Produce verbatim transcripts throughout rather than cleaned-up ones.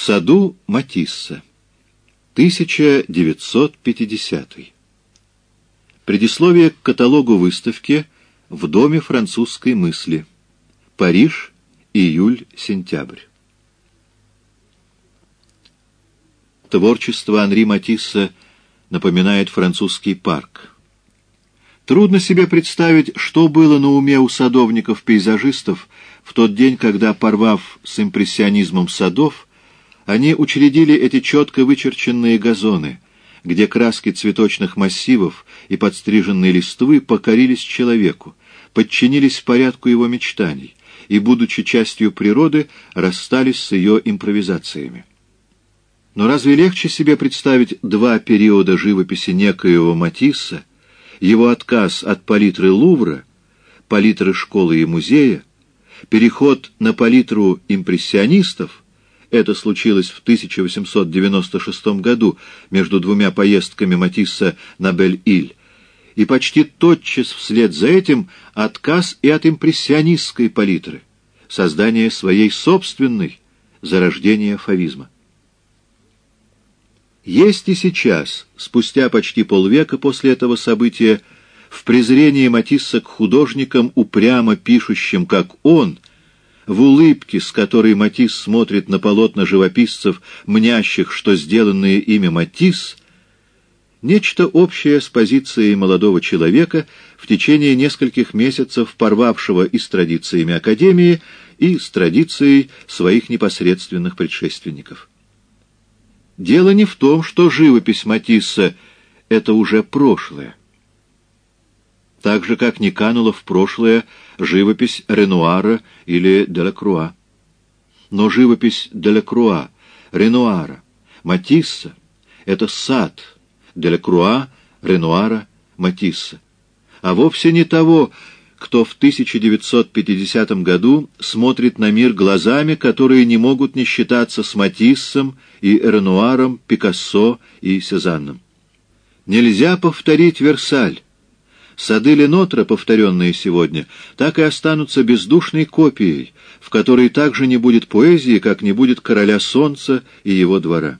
саду Матисса. тысяча девятьсот пятидесятый. Предисловие к каталогу выставки в Доме французской мысли. Париж, июль-сентябрь. Творчество Анри Матисса напоминает французский парк. Трудно себе представить, что было на уме у садовников-пейзажистов в тот день, когда, порвав с импрессионизмом садов, они учредили эти четко вычерченные газоны, где краски цветочных массивов и подстриженные листвы покорились человеку, подчинились порядку его мечтаний и, будучи частью природы, расстались с ее импровизациями. Но разве легче себе представить два периода живописи некоего Матисса, его отказ от палитры Лувра, палитры школы и музея, переход на палитру импрессионистов? Это случилось в тысяча восемьсот девяносто шестом году между двумя поездками Матисса на Бель-Иль, и почти тотчас вслед за этим отказ и от импрессионистской палитры, создание своей собственной, зарождение фавизма. Есть и сейчас, спустя почти полвека после этого события, в презрении Матисса к художникам, упрямо пишущим, как он, в улыбке, с которой Матисс смотрит на полотна живописцев, мнящих, что сделанные ими Матисс, нечто общее с позицией молодого человека, в течение нескольких месяцев порвавшего и с традициями Академии, и с традицией своих непосредственных предшественников. Дело не в том, что живопись Матисса — это уже прошлое. Так же, как не канула в прошлое живопись Ренуара или Делакруа. Но живопись Делакруа, Ренуара, Матисса — это сад Делакруа, Ренуара, Матисса, а вовсе не того, кто в тысяча девятьсот пятидесятом году смотрит на мир глазами, которые не могут не считаться с Матиссом и Ренуаром, Пикассо и Сезанном. Нельзя повторить Версаль. Сады Ленотра, повторенные сегодня, так и останутся бездушной копией, в которой также не будет поэзии, как не будет короля солнца и его двора.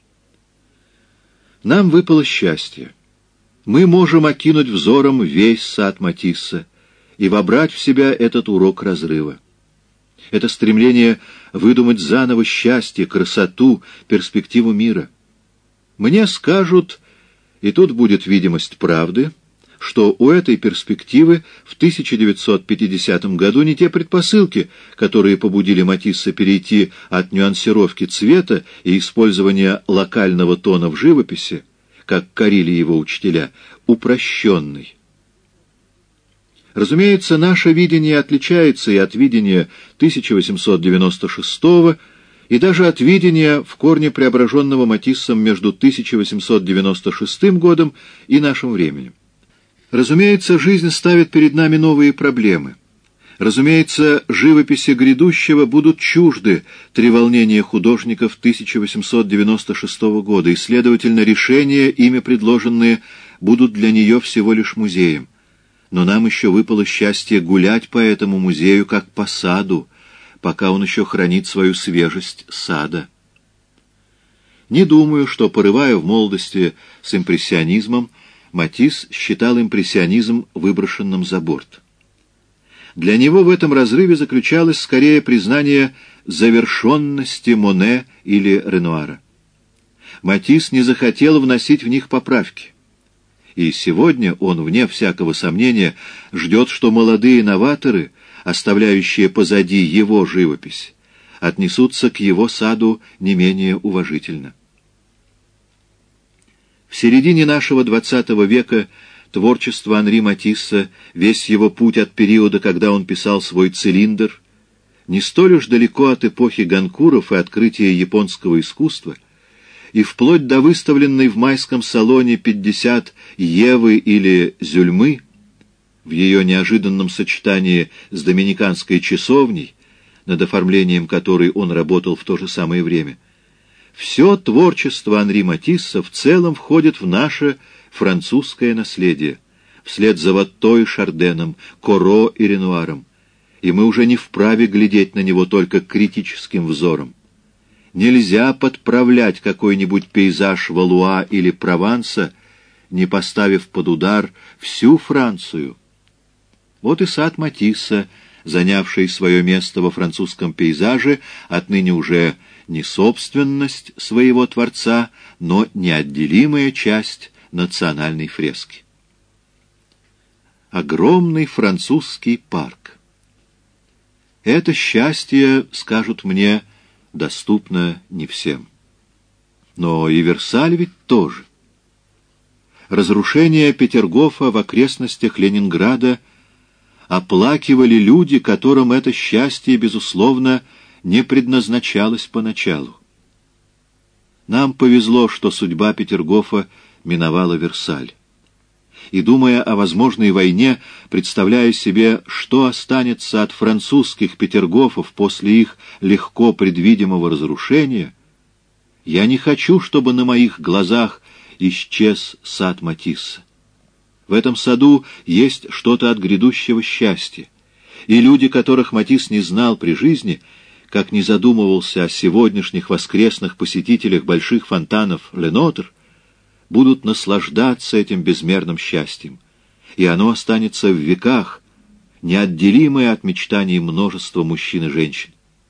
Нам выпало счастье. Мы можем окинуть взором весь сад Матисса и вобрать в себя этот урок разрыва. Это стремление выдумать заново счастье, красоту, перспективу мира. Мне скажут, и тут будет видимость правды, что у этой перспективы в тысяча девятьсот пятидесятом году не те предпосылки, которые побудили Матисса перейти от нюансировки цвета и использования локального тона в живописи, как корили его учителя, упрощенной. Разумеется, наше видение отличается и от видения тысяча восемьсот девяносто шестого, и даже от видения в корне преображенного Матиссом между тысяча восемьсот девяносто шестым годом и нашим временем. Разумеется, жизнь ставит перед нами новые проблемы. Разумеется, живописи грядущего будут чужды треволнения художников тысяча восемьсот девяносто шестого года, и, следовательно, решения, ими предложенные, будут для нее всего лишь музеем. Но нам еще выпало счастье гулять по этому музею, как по саду, пока он еще хранит свою свежесть сада. Не думаю, что, порывая в молодости с импрессионизмом, Матисс считал импрессионизм выброшенным за борт. Для него в этом разрыве заключалось скорее признание завершенности Моне или Ренуара. Матисс не захотел вносить в них поправки. И сегодня он, вне всякого сомнения, ждет, что молодые новаторы, оставляющие позади его живопись, отнесутся к его саду не менее уважительно. В середине нашего двадцатого века творчество Анри Матисса, весь его путь от периода, когда он писал свой «Цилиндр», не столь уж далеко от эпохи Ганкуров и открытия японского искусства, и вплоть до выставленной в майском салоне пятьдесят Евы или Зюльмы, в ее неожиданном сочетании с доминиканской часовней, над оформлением которой он работал в то же самое время, все творчество Анри Матисса в целом входит в наше французское наследие, вслед за Ватто и Шарденом, Коро и Ренуаром, и мы уже не вправе глядеть на него только критическим взором. Нельзя подправлять какой-нибудь пейзаж Валуа или Прованса, не поставив под удар всю Францию. Вот и сад Матисса, занявший свое место во французском пейзаже, отныне уже не собственность своего творца, но неотделимая часть национальной фрески. Огромный французский парк. Это счастье, скажут мне, доступно не всем. Но и Версаль ведь тоже. Разрушение Петергофа в окрестностях Ленинграда оплакивали люди, которым это счастье, безусловно, не предназначалось поначалу. Нам повезло, что судьба Петергофа миновала Версаль. И, думая о возможной войне, представляя себе, что останется от французских Петергофов после их легко предвидимого разрушения, я не хочу, чтобы на моих глазах исчез сад Матисса. В этом саду есть что-то от грядущего счастья, и люди, которых Матисс не знал при жизни, как не задумывался о сегодняшних воскресных посетителях больших фонтанов Ленотр, будут наслаждаться этим безмерным счастьем, и оно останется в веках, неотделимое от мечтаний множества мужчин и женщин.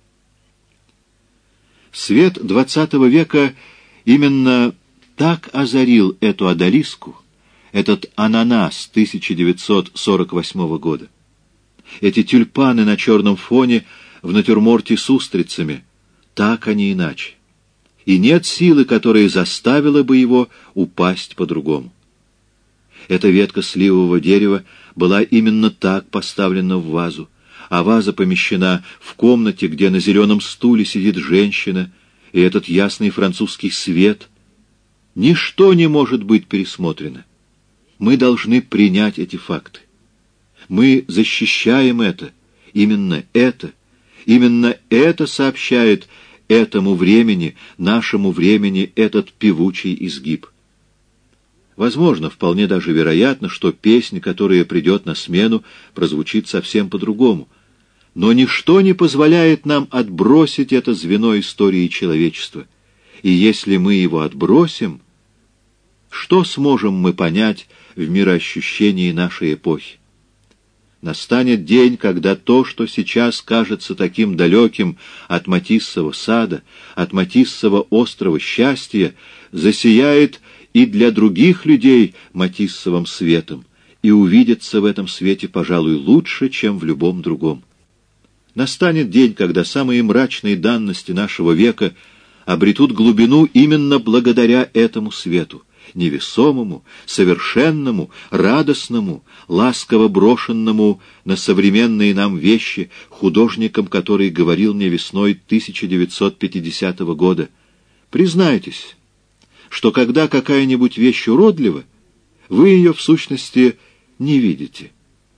Свет двадцатого века именно так озарил эту одалиску, этот ананас тысяча девятьсот сорок восьмого года. Эти тюльпаны на черном фоне в натюрморте с устрицами, так, а не иначе. И нет силы, которая заставила бы его упасть по-другому. Эта ветка сливового дерева была именно так поставлена в вазу, а ваза помещена в комнате, где на зеленом стуле сидит женщина, и этот ясный французский свет. Ничто не может быть пересмотрено. Мы должны принять эти факты. Мы защищаем это, именно это, именно это сообщает этому времени, нашему времени, этот певучий изгиб. Возможно, вполне даже вероятно, что песня, которая придет на смену, прозвучит совсем по-другому. Но ничто не позволяет нам отбросить это звено истории человечества. И если мы его отбросим, что сможем мы понять в мироощущении нашей эпохи? Настанет день, когда то, что сейчас кажется таким далеким от Матиссова сада, от Матиссова острова счастья, засияет и для других людей Матиссовым светом, и увидится в этом свете, пожалуй, лучше, чем в любом другом. Настанет день, когда самые мрачные данности нашего века обретут глубину именно благодаря этому свету, невесомому, совершенному, радостному, ласково брошенному на современные нам вещи художником, который говорил мне весной тысяча девятьсот пятидесятого года: признайтесь, что когда какая-нибудь вещь уродлива, вы ее в сущности не видите.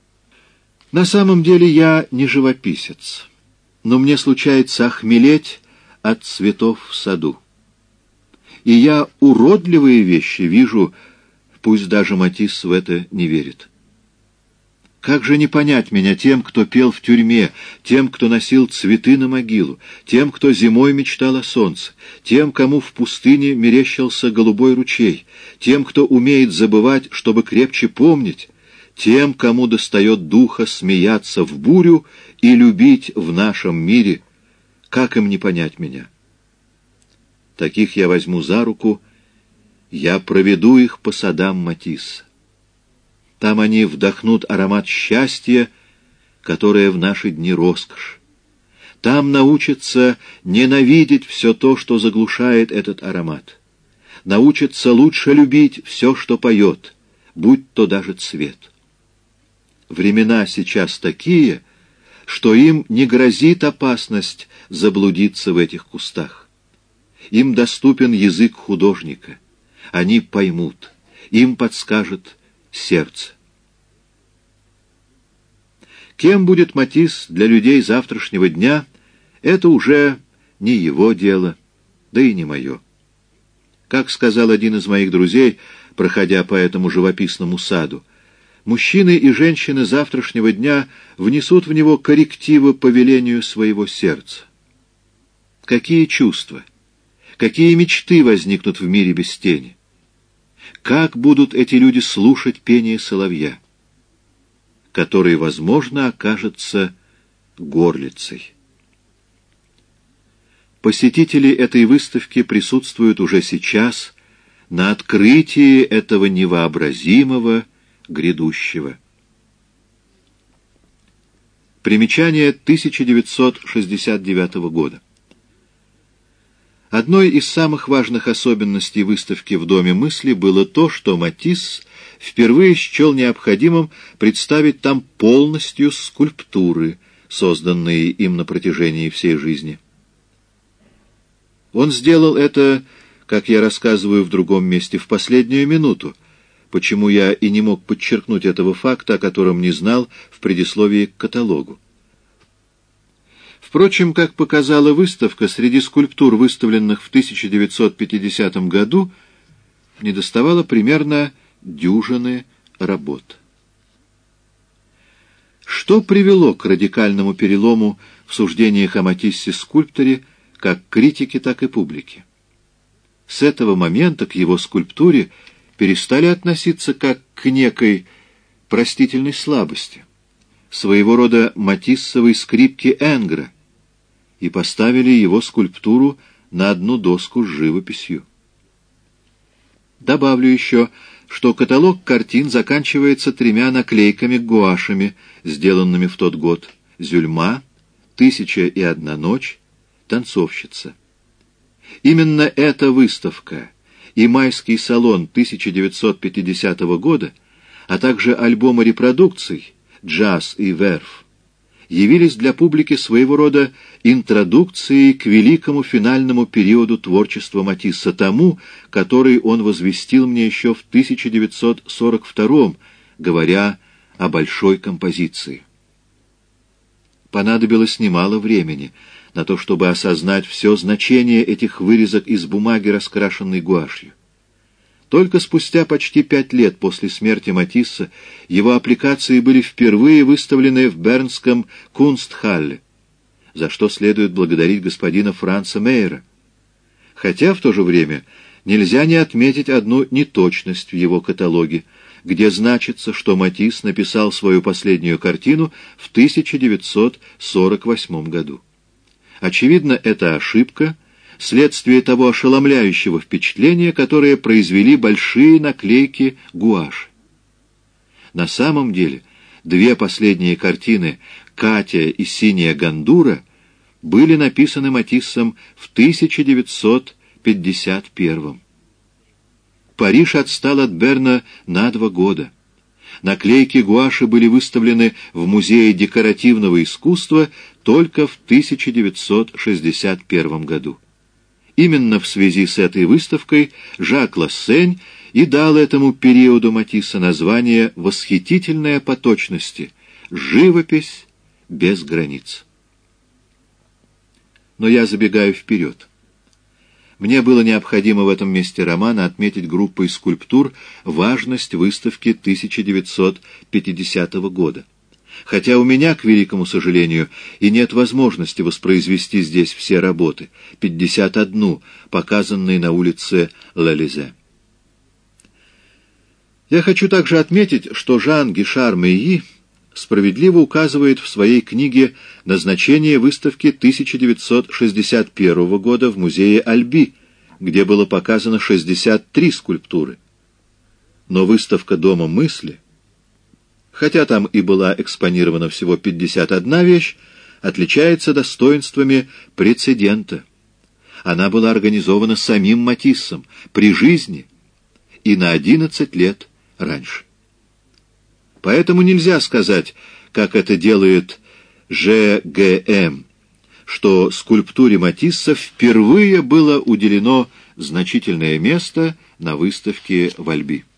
На самом деле я не живописец, но мне случается охмелеть от цветов в саду. И я уродливые вещи вижу, пусть даже Матисс в это не верит. Как же не понять меня тем, кто пел в тюрьме, тем, кто носил цветы на могилу, тем, кто зимой мечтал о солнце, тем, кому в пустыне мерещился голубой ручей, тем, кто умеет забывать, чтобы крепче помнить, тем, кому достает духа смеяться в бурю и любить в нашем мире. Как им не понять меня? Таких я возьму за руку, я проведу их по садам Матисса. Там они вдохнут аромат счастья, которое в наши дни роскошь. Там научатся ненавидеть все то, что заглушает этот аромат. Научатся лучше любить все, что поет, будь то даже цвет. Времена сейчас такие, что им не грозит опасность заблудиться в этих кустах. Им доступен язык художника. Они поймут. Им подскажет сердце. Кем будет Матисс для людей завтрашнего дня, это уже не его дело, да и не мое. Как сказал один из моих друзей, проходя по этому живописному саду, мужчины и женщины завтрашнего дня внесут в него коррективы по велению своего сердца. Какие чувства? Какие мечты возникнут в мире без тени? Как будут эти люди слушать пение соловья, который, возможно, окажется горлицей? Посетители этой выставки присутствуют уже сейчас на открытии этого невообразимого грядущего. Примечание тысяча девятьсот шестьдесят девятого года. Одной из самых важных особенностей выставки в Доме мысли было то, что Матисс впервые счел необходимым представить там полностью скульптуры, созданные им на протяжении всей жизни. Он сделал это, как я рассказываю в другом месте, в последнюю минуту, почему я и не мог подчеркнуть этого факта, о котором не знал в предисловии к каталогу. Впрочем, как показала выставка, среди скульптур, выставленных в тысяча девятьсот пятидесятом году, недоставало примерно дюжины работ. Что привело к радикальному перелому в суждениях о Матиссе-скульпторе как критики, так и публики? С этого момента к его скульптуре перестали относиться как к некой простительной слабости, своего рода матиссовой скрипке Энгра, и поставили его скульптуру на одну доску с живописью. Добавлю еще, что каталог картин заканчивается тремя наклейками-гуашами, сделанными в тот год: «Зюльма», «Тысяча и одна ночь», «Танцовщица». Именно эта выставка и майский салон тысяча девятьсот пятидесятого года, а также альбомы репродукций «Джаз» и «Верф» явились для публики своего рода интродукцией к великому финальному периоду творчества Матисса, тому, который он возвестил мне еще в тысяча девятьсот сорок втором, говоря о большой композиции. Понадобилось немало времени на то, чтобы осознать все значение этих вырезок из бумаги, раскрашенной гуашью. Только спустя почти пять лет после смерти Матисса его аппликации были впервые выставлены в бернском Кунстхалле, за что следует благодарить господина Франца Мейера. Хотя в то же время нельзя не отметить одну неточность в его каталоге, где значится, что Матисс написал свою последнюю картину в тысяча девятьсот сорок восьмом году. Очевидно, это ошибка, следствие того ошеломляющего впечатления, которое произвели большие наклейки гуаши. На самом деле, две последние картины «Катя» и «Синяя гандура» были написаны Матиссом в тысяча девятьсот пятьдесят первом. Париж отстал от Берна на два года. Наклейки гуаши были выставлены в Музее декоративного искусства только в тысяча девятьсот шестьдесят первом году. Именно в связи с этой выставкой Жак Лассень и дал этому периоду Матисса название «Восхитительная по точности. Живопись без границ». Но я забегаю вперед. Мне было необходимо в этом месте романа отметить группой скульптур важность выставки тысяча девятьсот пятидесятого года. Хотя у меня, к великому сожалению, и нет возможности воспроизвести здесь все работы, пятьдесят одну, показанные на улице Лелизе. Я хочу также отметить, что Жан Гишар Мейи справедливо указывает в своей книге на значение выставки тысяча девятьсот шестьдесят первого года в музее Альби, где было показано шестьдесят три скульптуры. Но выставка Дома мысли, хотя там и была экспонирована всего пятьдесят одна вещь, отличается достоинствами прецедента. Она была организована самим Матиссом при жизни и на одиннадцать лет раньше. Поэтому нельзя сказать, как это делает Ж Г М, что скульптуре Матисса впервые было уделено значительное место на выставке в Альби.